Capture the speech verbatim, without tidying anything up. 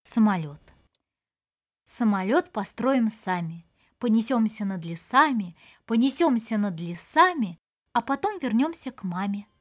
Самолет. Самолет построим сами, понесемся над лесами, понесемся над лесами, а потом вернемся к маме.